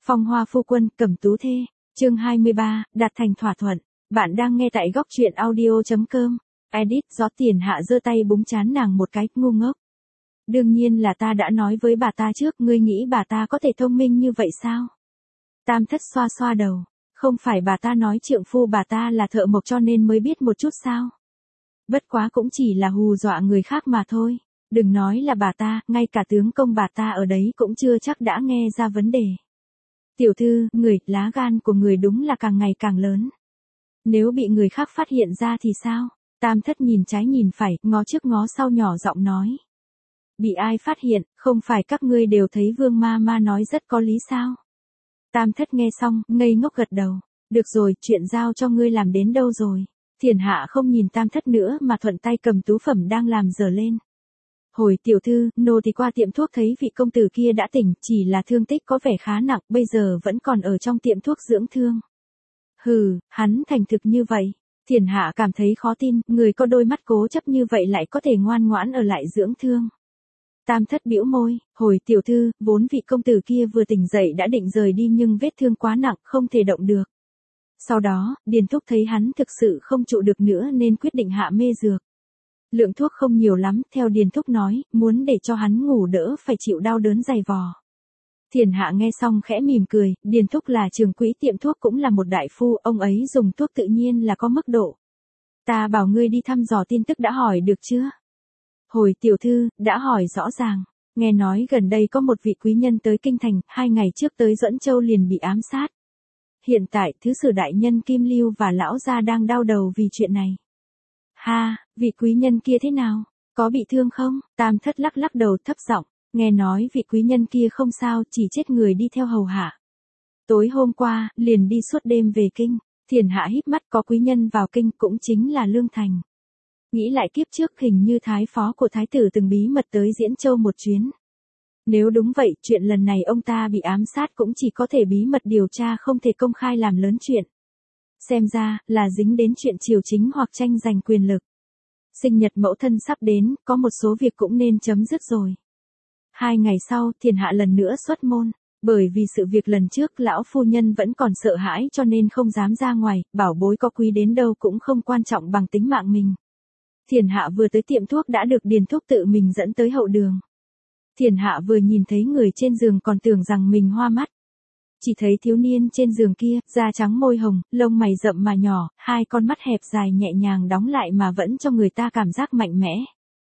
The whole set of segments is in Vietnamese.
Phong hoa phu quân, cẩm tú thê. Chương 23, đạt thành thỏa thuận. Bạn đang nghe tại góc truyện audio.com. Edit, gió Tiền Hạ giơ tay búng trán nàng một cái, ngu ngốc. Đương nhiên là ta đã nói với bà ta trước, ngươi nghĩ bà ta có thể thông minh như vậy sao? Tam Thất xoa xoa đầu. Không phải bà ta nói trượng phu bà ta là thợ mộc cho nên mới biết một chút sao? Bất quá cũng chỉ là hù dọa người khác mà thôi. Đừng nói là bà ta, ngay cả tướng công bà ta ở đấy cũng chưa chắc đã nghe ra vấn đề. Tiểu thư, lá gan của người đúng là càng ngày càng lớn. Nếu bị người khác phát hiện ra thì sao? Tam Thất nhìn trái nhìn phải, ngó trước ngó sau nhỏ giọng nói. Bị ai phát hiện, không phải các ngươi đều thấy Vương Ma nói rất có lý sao? Tam Thất nghe xong, ngây ngốc gật đầu. Được rồi, chuyện giao cho ngươi làm đến đâu rồi? Thiền Hạ không nhìn Tam Thất nữa mà thuận tay cầm tú phẩm đang làm dở lên. Hồi tiểu thư, nô thì qua tiệm thuốc thấy vị công tử kia đã tỉnh, chỉ là thương tích có vẻ khá nặng, bây giờ vẫn còn ở trong tiệm thuốc dưỡng thương. Hừ, hắn thành thực như vậy. Thiền Hạ cảm thấy khó tin, người có đôi mắt cố chấp như vậy lại có thể ngoan ngoãn ở lại dưỡng thương. Tam Thất bĩu môi, hồi tiểu thư, vốn vị công tử kia vừa tỉnh dậy đã định rời đi nhưng vết thương quá nặng, không thể động được. Sau đó, Điền Thúc thấy hắn thực sự không trụ được nữa nên quyết định hạ mê dược. Lượng thuốc không nhiều lắm, theo Điền Thúc nói, muốn để cho hắn ngủ đỡ phải chịu đau đớn dày vò. Thiền Hạ nghe xong khẽ mỉm cười, Điền Thúc là trưởng quỹ tiệm thuốc cũng là một đại phu, ông ấy dùng thuốc tự nhiên là có mức độ. Ta bảo ngươi đi thăm dò tin tức đã hỏi được chưa? Hồi tiểu thư, đã hỏi rõ ràng. Nghe nói gần đây có một vị quý nhân tới Kinh Thành, 2 ngày trước tới Duẫn Châu liền bị ám sát. Hiện tại, thứ sử đại nhân Kim Lưu và lão gia đang đau đầu vì chuyện này. Ha, vị quý nhân kia thế nào? Có bị thương không? Tam Thất lắc lắc đầu thấp giọng, nghe nói vị quý nhân kia không sao, chỉ chết người đi theo hầu hạ. Tối hôm qua, liền đi suốt đêm về kinh. Thiền Hạ híp mắt, có quý nhân vào kinh cũng chính là Lương Thành. Nghĩ lại kiếp trước hình như thái phó của thái tử từng bí mật tới Diễn Châu một chuyến. Nếu đúng vậy, chuyện lần này ông ta bị ám sát cũng chỉ có thể bí mật điều tra, không thể công khai làm lớn chuyện. Xem ra, là dính đến chuyện triều chính hoặc tranh giành quyền lực. Sinh nhật mẫu thân sắp đến, có một số việc cũng nên chấm dứt rồi. 2 ngày sau, Thiền Hạ lần nữa xuất môn. Bởi vì sự việc lần trước lão phu nhân vẫn còn sợ hãi cho nên không dám ra ngoài, bảo bối có quý đến đâu cũng không quan trọng bằng tính mạng mình. Thiền Hạ vừa tới tiệm thuốc đã được Điền Thúc tự mình dẫn tới hậu đường. Thiền Hạ vừa nhìn thấy người trên giường còn tưởng rằng mình hoa mắt. Chỉ thấy thiếu niên trên giường kia, da trắng môi hồng, lông mày rậm mà nhỏ, 2 con mắt hẹp dài nhẹ nhàng đóng lại mà vẫn cho người ta cảm giác mạnh mẽ.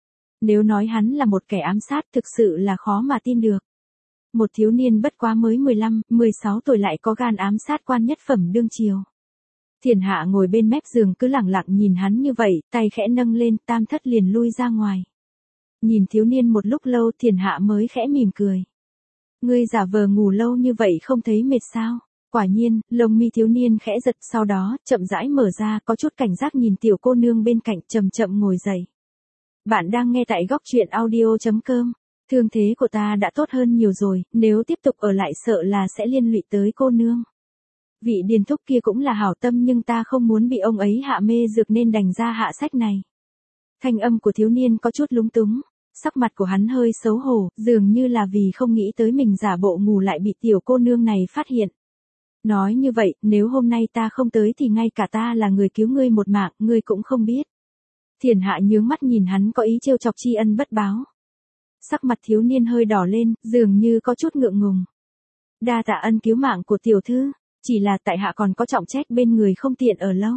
Nếu nói hắn là một kẻ ám sát thực sự là khó mà tin được. Một thiếu niên bất quá mới 15, 16 tuổi lại có gan ám sát quan nhất phẩm đương triều. Thiền Hạ ngồi bên mép giường cứ lẳng lặng nhìn hắn như vậy, tay khẽ nâng lên, Tam Thất liền lui ra ngoài. Nhìn thiếu niên một lúc lâu Thiền Hạ mới khẽ mỉm cười. Ngươi giả vờ ngủ lâu như vậy không thấy mệt sao? Quả nhiên, lông mi thiếu niên khẽ giật, sau đó, chậm rãi mở ra, có chút cảnh giác nhìn tiểu cô nương bên cạnh, chậm chậm ngồi dậy. Bạn đang nghe tại góc truyện audio.com. Thương thế của ta đã tốt hơn nhiều rồi, nếu tiếp tục ở lại sợ là sẽ liên lụy tới cô nương. Vị Điền Thúc kia cũng là hảo tâm nhưng ta không muốn bị ông ấy hạ mê dược nên đành ra hạ sách này. Thanh âm của thiếu niên có chút lúng túng. Sắc mặt của hắn hơi xấu hổ, dường như là vì không nghĩ tới mình giả bộ ngủ lại bị tiểu cô nương này phát hiện. Nói như vậy, nếu hôm nay ta không tới thì ngay cả ta là người cứu ngươi một mạng, ngươi cũng không biết. Thiền Hạ nhướng mắt nhìn hắn có ý trêu chọc tri ân bất báo. Sắc mặt thiếu niên hơi đỏ lên, dường như có chút ngượng ngùng. Đa tạ ân cứu mạng của tiểu thư, chỉ là tại hạ còn có trọng trách bên người không tiện ở lâu.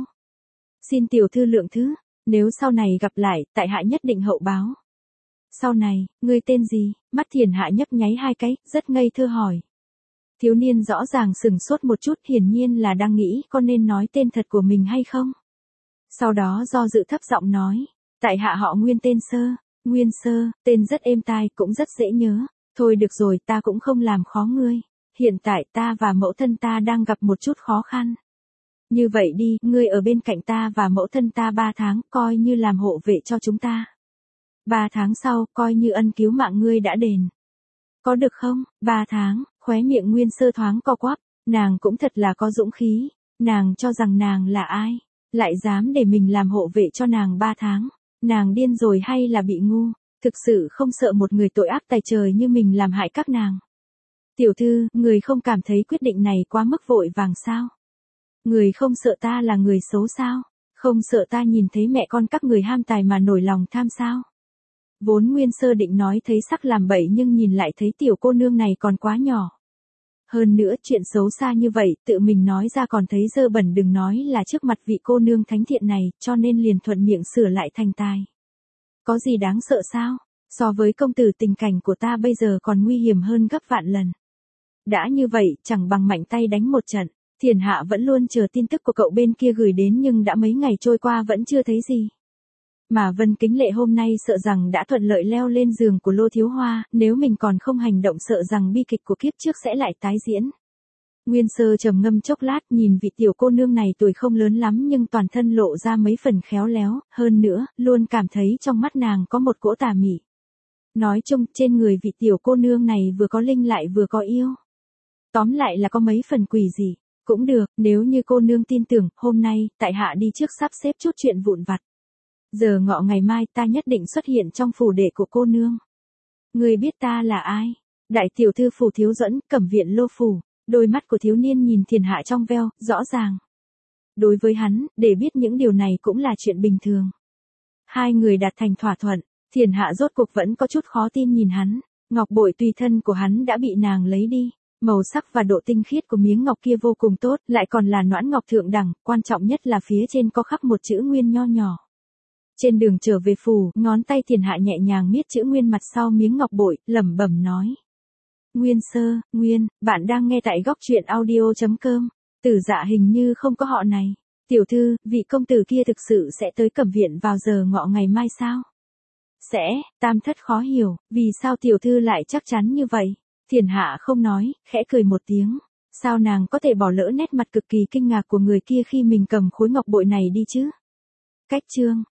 Xin tiểu thư lượng thứ, nếu sau này gặp lại, tại hạ nhất định hậu báo. Sau này, ngươi tên gì? Mắt Thiền Hạ nhấp nháy 2 cái, rất ngây thơ hỏi. Thiếu niên rõ ràng sừng sốt một chút, hiển nhiên là đang nghĩ có nên nói tên thật của mình hay không. Sau đó do dự thấp giọng nói, tại hạ họ Nguyên tên Sơ. Nguyên Sơ, tên rất êm tai cũng rất dễ nhớ. Thôi được rồi, ta cũng không làm khó ngươi. Hiện tại ta và mẫu thân ta đang gặp một chút khó khăn. Như vậy đi, ngươi ở bên cạnh ta và mẫu thân ta 3 tháng, coi như làm hộ vệ cho chúng ta. 3 tháng sau, coi như ân cứu mạng ngươi đã đền. Có được không? 3 tháng, khóe miệng Nguyên Sơ thoáng co quắp, nàng cũng thật là có dũng khí. Nàng cho rằng nàng là ai? Lại dám để mình làm hộ vệ cho nàng 3 tháng. Nàng điên rồi hay là bị ngu? Thực sự không sợ một người tội ác tày trời như mình làm hại các nàng. Tiểu thư, người không cảm thấy quyết định này quá mức vội vàng sao? Người không sợ ta là người xấu sao? Không sợ ta nhìn thấy mẹ con các người ham tài mà nổi lòng tham sao? Vốn Nguyên Sơ định nói thấy sắc làm bậy nhưng nhìn lại thấy tiểu cô nương này còn quá nhỏ. Hơn nữa chuyện xấu xa như vậy tự mình nói ra còn thấy dơ bẩn, đừng nói là trước mặt vị cô nương thánh thiện này, cho nên liền thuận miệng sửa lại thành tài. Có gì đáng sợ sao? So với công tử tình cảnh của ta bây giờ còn nguy hiểm hơn gấp vạn lần. Đã như vậy, chẳng bằng mạnh tay đánh một trận. Thiền hạ vẫn luôn chờ tin tức của cậu bên kia gửi đến nhưng đã mấy ngày trôi qua vẫn chưa thấy gì. Mà Vân Kính Lệ hôm nay sợ rằng đã thuận lợi leo lên giường của Lô Thiếu Hoa, nếu mình còn không hành động sợ rằng bi kịch của kiếp trước sẽ lại tái diễn. Nguyên Sơ trầm ngâm chốc lát, nhìn vị tiểu cô nương này tuổi không lớn lắm nhưng toàn thân lộ ra mấy phần khéo léo, hơn nữa, luôn cảm thấy trong mắt nàng có một cỗ tà mị. Nói chung, trên người vị tiểu cô nương này vừa có linh lại vừa có yêu. Tóm lại là có mấy phần quỷ dị. Cũng được, nếu như cô nương tin tưởng, hôm nay, tại hạ đi trước sắp xếp chút chuyện vụn vặt. Giờ ngọ ngày mai ta nhất định xuất hiện trong phủ đệ của cô nương. Người biết ta là ai? Đại tiểu thư Phủ Thiếu Duẫn, Cẩm Viện Lô Phủ. Đôi mắt của thiếu niên nhìn Thiền Hạ trong veo, rõ ràng. Đối với hắn, để biết những điều này cũng là chuyện bình thường. Hai người đạt thành thỏa thuận, Thiền Hạ rốt cuộc vẫn có chút khó tin nhìn hắn. Ngọc bội tùy thân của hắn đã bị nàng lấy đi. Màu sắc và độ tinh khiết của miếng ngọc kia vô cùng tốt, lại còn là noãn ngọc thượng đẳng, quan trọng nhất là phía trên có khắc một chữ Nguyên nho nhỏ. Trên đường trở về phủ, ngón tay Thiền Hạ nhẹ nhàng miết chữ Nguyên mặt sau miếng ngọc bội, lẩm bẩm nói. Nguyên Sơ, Nguyên, bạn đang nghe tại góc truyện audio.com. Tử Dạ hình như không có họ này. Tiểu thư, vị công tử kia thực sự sẽ tới Cẩm Viện vào giờ ngọ ngày mai sao? Sẽ, Tam Thất khó hiểu, vì sao tiểu thư lại chắc chắn như vậy? Thiền Hạ không nói, khẽ cười một tiếng. Sao nàng có thể bỏ lỡ nét mặt cực kỳ kinh ngạc của người kia khi mình cầm khối ngọc bội này đi chứ? Cách chương.